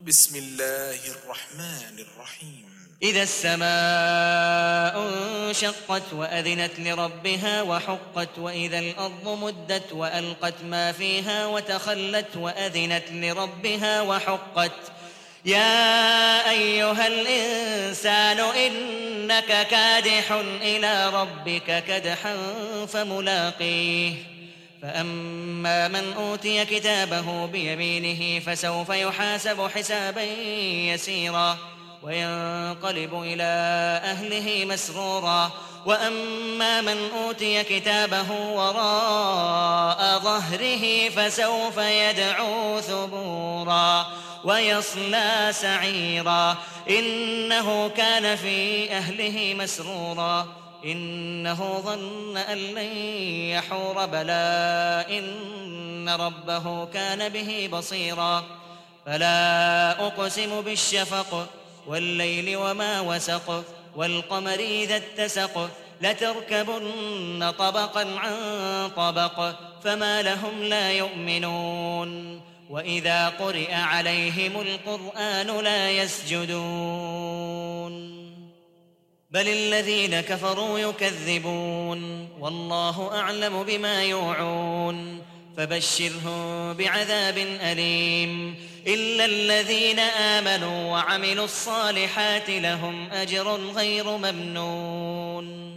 بسم الله الرحمن الرحيم إذا السماء انشقت وأذنت لربها وحقت وإذا الأرض مدت وألقت ما فيها وتخلت وأذنت لربها وحقت يا أيها الإنسان إنك كادح إلى ربك كدحا فملاقيه فأما من أوتي كتابه بيمينه فسوف يحاسب حسابا يسيرا وينقلب إلى أهله مسرورا وأما من أوتي كتابه وراء ظهره فسوف يدعو ثبورا ويصلى سعيرا إنه كان في أهله مسرورا إنه ظن أن لن يحور بلى إن ربه كان به بصيرا فلا أقسم بالشفق والليل وما وسق والقمر إذا اتسق لتركبن طبقا عن طبق فما لهم لا يؤمنون وإذا قرئ عليهم القرآن لا يسجدون بل الذين كفروا يكذبون والله أعلم بما يوعون فبشرهم بعذاب أليم إلا الذين آمنوا وعملوا الصالحات لهم أجر غير ممنون